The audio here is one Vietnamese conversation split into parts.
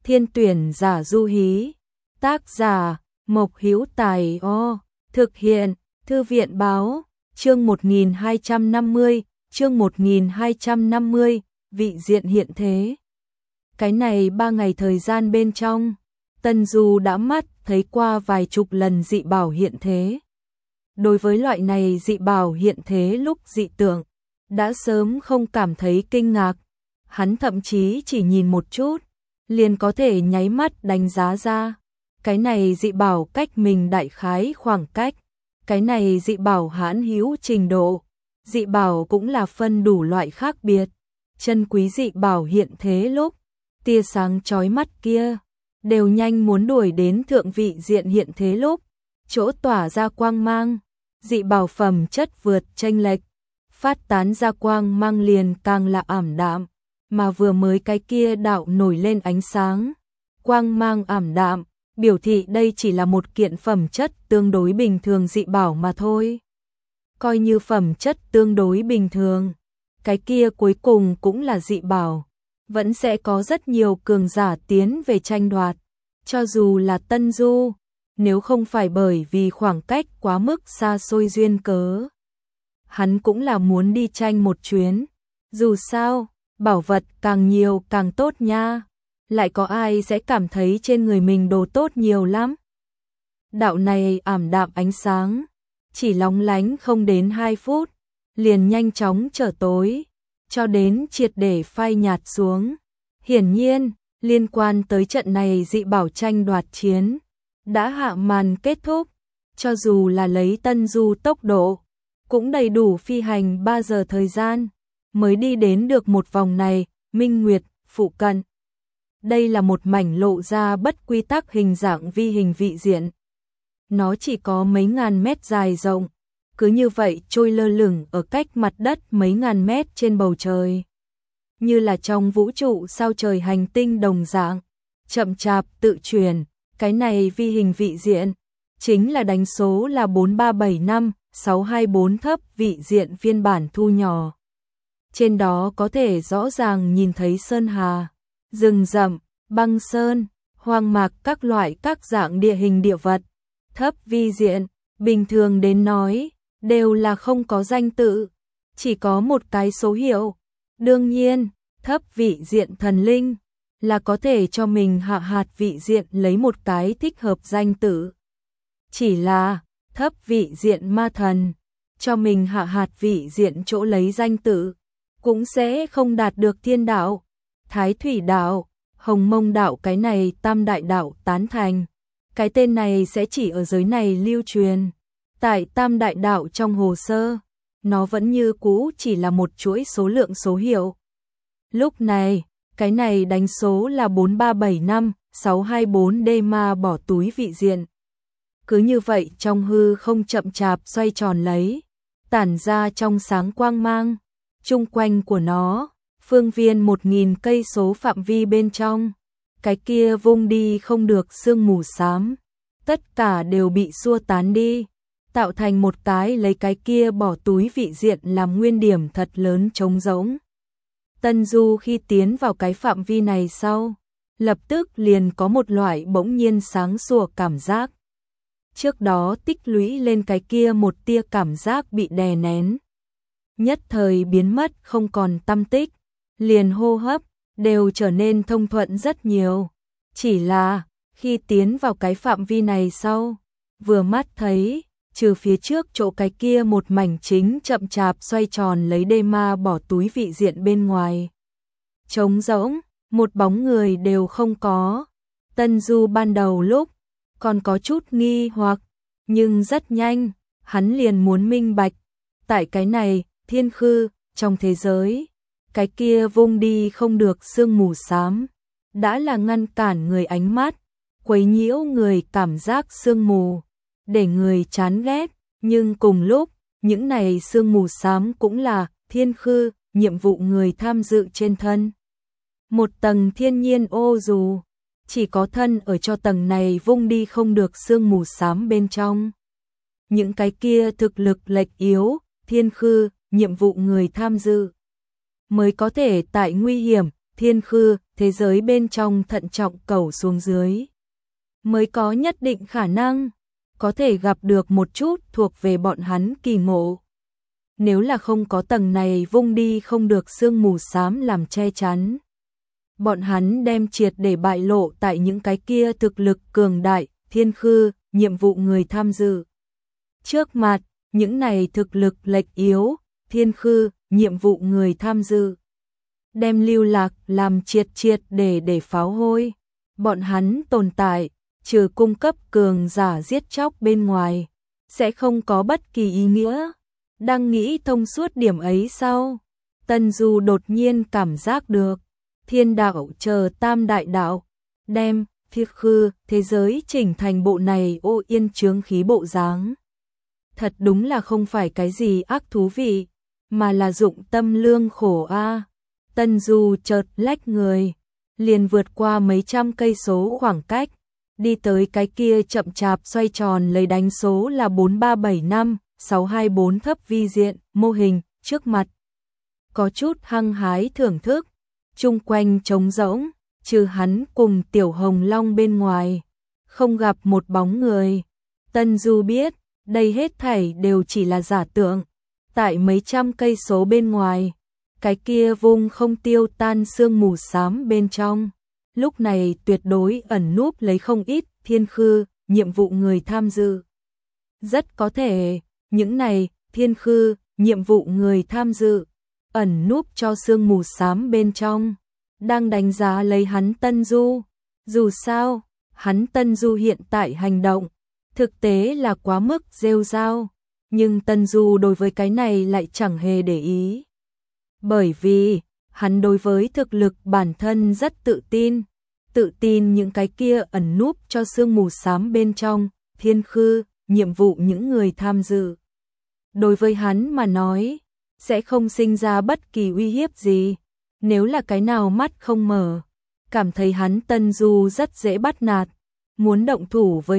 Thiên tuyển giả du hí. Tác giả Mộc Hữu Tài. Thực hiện Thư viện báo. Chương 1250, chương 1250, vị diện hiện thế. Cái này 3 ngày thời gian bên trong, Tân Du đã mắt thấy qua vài chục lần dị bảo hiện thế. Đối với loại này dị bảo hiện thế lúc dị tượng, đã sớm không cảm thấy kinh ngạc. Hắn thậm chí chỉ nhìn một chút, liền có thể nháy mắt đánh giá ra. Cái này dị bảo cách mình đại khái khoảng cách. Cái này dị bảo hãn hữu trình độ. Dị bảo cũng là phân đủ loại khác biệt. Chân quý dị bảo hiện thế lúc, tia sáng chói mắt kia, đều nhanh muốn đuổi đến thượng vị diện hiện thế lúc, chỗ tỏa ra quang mang. Dị bảo phẩm chất vượt chênh lệch, phát tán ra quang mang liền càng là ảm đạm, mà vừa mới cái kia đạo nổi lên ánh sáng. Quang mang ảm đạm, biểu thị đây chỉ là một kiện phẩm chất tương đối bình thường dị bảo mà thôi. Coi như phẩm chất tương đối bình thường, cái kia cuối cùng cũng là dị bảo, vẫn sẽ có rất nhiều cường giả tiến về tranh đoạt. Cho dù là Tân Du, nếu không phải bởi vì khoảng cách quá mức xa xôi duyên cớ, hắn cũng là muốn đi tranh một chuyến. Dù sao, bảo vật càng nhiều càng tốt nha. Lại có ai sẽ cảm thấy trên người mình đồ tốt nhiều lắm. Đạo này ảm đạm ánh sáng, chỉ lóng lánh không đến 2 phút, liền nhanh chóng trở tối, cho đến triệt để phai nhạt xuống. Hiển nhiên, liên quan tới trận này dị bảo tranh đoạt chiến, đã hạ màn kết thúc. Cho dù là lấy Tân Du tốc độ, cũng đầy đủ phi hành 3 giờ thời gian, mới đi đến được một vòng này, Minh Nguyệt, phụ cận. Đây là một mảnh lộ ra bất quy tắc hình dạng vi hình vị diện. Nó chỉ có mấy ngàn mét dài rộng, cứ như vậy trôi lơ lửng ở cách mặt đất mấy ngàn mét trên bầu trời. Như là trong vũ trụ sao trời hành tinh đồng dạng, chậm chạp tự chuyển. Cái này vi hình vị diện, chính là đánh số là 4375624 thấp vị diện phiên bản thu nhỏ. Trên đó có thể rõ ràng nhìn thấy sơn hà, rừng rậm, băng sơn, hoang mạc các loại các dạng địa hình địa vật. Thấp vi diện, bình thường đến nói, đều là không có danh tự, chỉ có một cái số hiệu. Đương nhiên, thấp vị diện thần linh là có thể cho mình hạ hạt vị diện lấy một cái thích hợp danh tự. Chỉ là thấp vị diện ma thần, cho mình hạ hạt vị diện chỗ lấy danh tự, cũng sẽ không đạt được thiên đạo, thái thủy đạo, hồng mông đạo cái này tam đại đạo tán thành. Cái tên này sẽ chỉ ở giới này lưu truyền. Tại tam đại đạo trong hồ sơ, nó vẫn như cũ chỉ là một chuỗi số lượng số hiệu. Lúc này, cái này đánh số là 4375624D ma bỏ túi vị diện. Cứ như vậy trong hư không chậm chạp xoay tròn lấy, tản ra trong sáng quang mang. Chung quanh của nó, phương viên 1000 cây số phạm vi bên trong, cái kia vung đi không được sương mù xám, tất cả đều bị xua tán đi, tạo thành một cái lấy cái kia bỏ túi vị diện làm nguyên điểm thật lớn trống rỗng. Tân Du khi tiến vào cái phạm vi này sau, lập tức liền có một loại bỗng nhiên sáng sủa cảm giác. Trước đó tích lũy lên cái kia một tia cảm giác bị đè nén, nhất thời biến mất không còn tăm tích, liền hô hấp đều trở nên thông thuận rất nhiều. Chỉ là khi tiến vào cái phạm vi này sau, vừa mắt thấy, trừ phía trước chỗ cái kia một mảnh chính chậm chạp xoay tròn lấy đê ma bỏ túi vị diện bên ngoài, trống rỗng, một bóng người đều không có. Tân Du ban đầu lúc còn có chút nghi hoặc, nhưng rất nhanh, hắn liền muốn minh bạch, tại cái này, thiên khư, trong thế giới, cái kia vung đi không được sương mù xám, đã là ngăn cản người ánh mắt, quấy nhiễu người cảm giác sương mù, để người chán ghét, nhưng cùng lúc, những này sương mù xám cũng là thiên khư, nhiệm vụ người tham dự trên thân. Một tầng thiên nhiên ô dù, chỉ có thân ở cho tầng này vung đi không được sương mù xám bên trong. Những cái kia thực lực lệch yếu, thiên khư, nhiệm vụ người tham dự, mới có thể tại nguy hiểm, thiên khư, thế giới bên trong thận trọng cầu xuống dưới. Mới có nhất định khả năng, có thể gặp được một chút thuộc về bọn hắn kỳ ngộ. Nếu là không có tầng này vung đi không được sương mù xám làm che chắn. Bọn hắn đem triệt để bại lộ tại những cái kia thực lực cường đại, thiên khư, nhiệm vụ người tham dự. Trước mặt, những này thực lực lệch yếu, thiên khư, nhiệm vụ người tham dự. Đem lưu lạc làm triệt để pháo hôi. Bọn hắn tồn tại, trừ cung cấp cường giả giết chóc bên ngoài, sẽ không có bất kỳ ý nghĩa. Đang nghĩ thông suốt điểm ấy sau, Tân Du đột nhiên cảm giác được, thiên đạo chờ tam đại đạo, đem, thiên khư, thế giới chỉnh thành bộ này ô yên chướng khí bộ dáng. Thật đúng là không phải cái gì ác thú vị, mà là dụng tâm lương khổ a. Tân Du chợt lách người, liền vượt qua mấy trăm cây số khoảng cách, đi tới cái kia chậm chạp xoay tròn lấy đánh số là 4375, 624 thấp vi diện, mô hình, trước mặt. Có chút hăng hái thưởng thức, chung quanh trống rỗng, trừ hắn cùng Tiểu Hồng Long bên ngoài, không gặp một bóng người. Tân Du biết, đây hết thảy đều chỉ là giả tượng, tại mấy trăm cây số bên ngoài, cái kia vùng không tiêu tan sương mù xám bên trong. Lúc này tuyệt đối ẩn núp lấy không ít thiên khư, nhiệm vụ người tham dự. Rất có thể, những này, thiên khư, nhiệm vụ người tham dự, ẩn núp cho sương mù xám bên trong, đang đánh giá lấy hắn Tân Du. Dù sao, hắn Tân Du hiện tại hành động, thực tế là quá mức rêu rao, nhưng Tân Du đối với cái này lại chẳng hề để ý. Bởi vì, hắn đối với thực lực bản thân rất tự tin những cái kia ẩn núp cho sương mù xám bên trong, thiên khư, nhiệm vụ những người tham dự. Đối với hắn mà nói, sẽ không sinh ra bất kỳ uy hiếp gì, nếu là cái nào mắt không mở, cảm thấy hắn Tân Du rất dễ bắt nạt, muốn động thủ với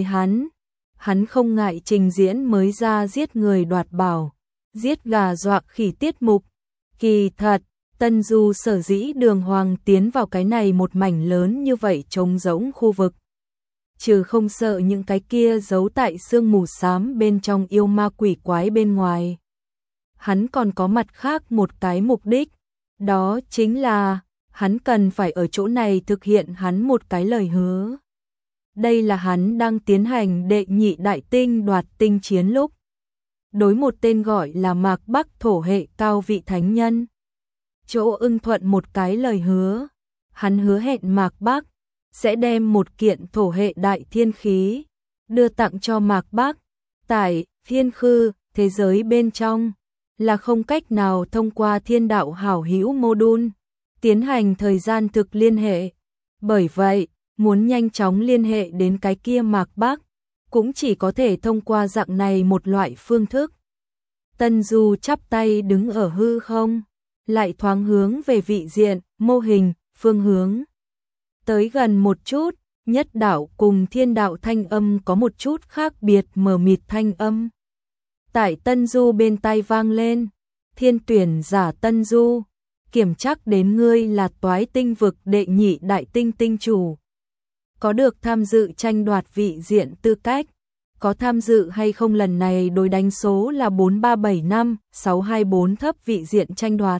hắn không ngại trình diễn mới ra giết người đoạt bảo, giết gà dọa khỉ tiết mục. Kỳ thật, Tân Du sở dĩ đường hoàng tiến vào cái này một mảnh lớn như vậy trống rỗng khu vực. Trừ không sợ những cái kia giấu tại sương mù xám bên trong yêu ma quỷ quái bên ngoài. Hắn còn có mặt khác một cái mục đích, đó chính là hắn cần phải ở chỗ này thực hiện hắn một cái lời hứa. Đây là hắn đang tiến hành đệ nhị đại tinh đoạt tinh chiến lúc. Đối một tên gọi là Mạc Bắc thổ hệ cao vị thánh nhân. Chỗ ưng thuận một cái lời hứa, hắn hứa hẹn Mạc Bắc sẽ đem một kiện thổ hệ đại thiên khí đưa tặng cho Mạc Bắc. Tại thiên khư, thế giới bên trong, là không cách nào thông qua thiên đạo hảo hữu mô-đun tiến hành thời gian thực liên hệ. Bởi vậy, muốn nhanh chóng liên hệ đến cái kia Mạc Bắc, cũng chỉ có thể thông qua dạng này một loại phương thức. Tân Du chắp tay đứng ở hư không, lại thoáng hướng về vị diện, mô hình, phương hướng. Tới gần một chút, nhất đạo cùng thiên đạo thanh âm có một chút khác biệt mờ mịt thanh âm. Tại Tân Du bên tai vang lên, thiên tuyển giả Tân Du, kiểm chắc đến ngươi là toái tinh vực đệ nhị đại tinh tinh chủ. Có được tham dự tranh đoạt vị diện tư cách, có tham dự hay không lần này đối đánh số là 4375, 624 thấp vị diện tranh đoạt.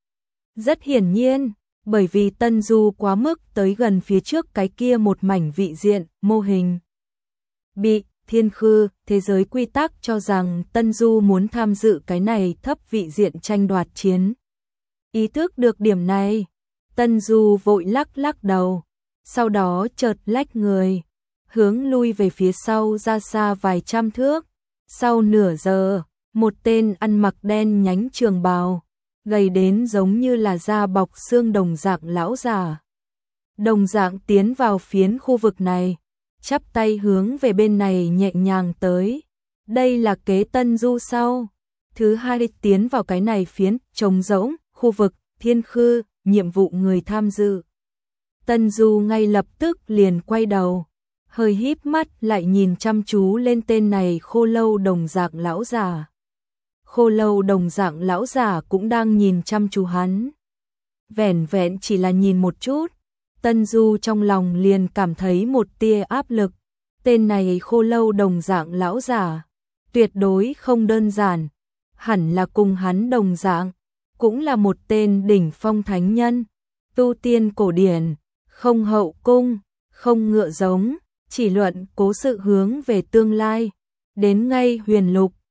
Rất hiển nhiên, bởi vì Tân Du quá mức tới gần phía trước cái kia một mảnh vị diện, mô hình. Bị thiên khư, thế giới quy tắc cho rằng Tân Du muốn tham dự cái này thấp vị diện tranh đoạt chiến. Ý thức được điểm này, Tân Du vội lắc đầu, sau đó chợt lách người, hướng lui về phía sau ra xa vài trăm thước. Sau nửa giờ, một tên ăn mặc đen nhánh trường bào, gầy đến giống như là da bọc xương đồng dạng lão già. Đồng dạng tiến vào phiến khu vực này, chắp tay hướng về bên này nhẹ nhàng tới. Đây là kế Tân Du sau. Thứ hai tiến vào cái này phiến trống rỗng, khu vực, thiên khư, nhiệm vụ người tham dự. Tân Du ngay lập tức liền quay đầu, hơi híp mắt lại nhìn chăm chú lên tên này khô lâu đồng dạng lão già. Khô lâu đồng dạng lão già cũng đang nhìn chăm chú hắn. Vẻn vẹn chỉ là nhìn một chút, Tân Du trong lòng liền cảm thấy một tia áp lực. Tên này Khô Lâu đồng dạng lão giả, tuyệt đối không đơn giản, hẳn là cùng hắn đồng dạng, cũng là một tên đỉnh phong thánh nhân, tu tiên cổ điển, không hậu cung, không ngựa giống, chỉ luận cố sự hướng về tương lai, đến ngay huyền lục,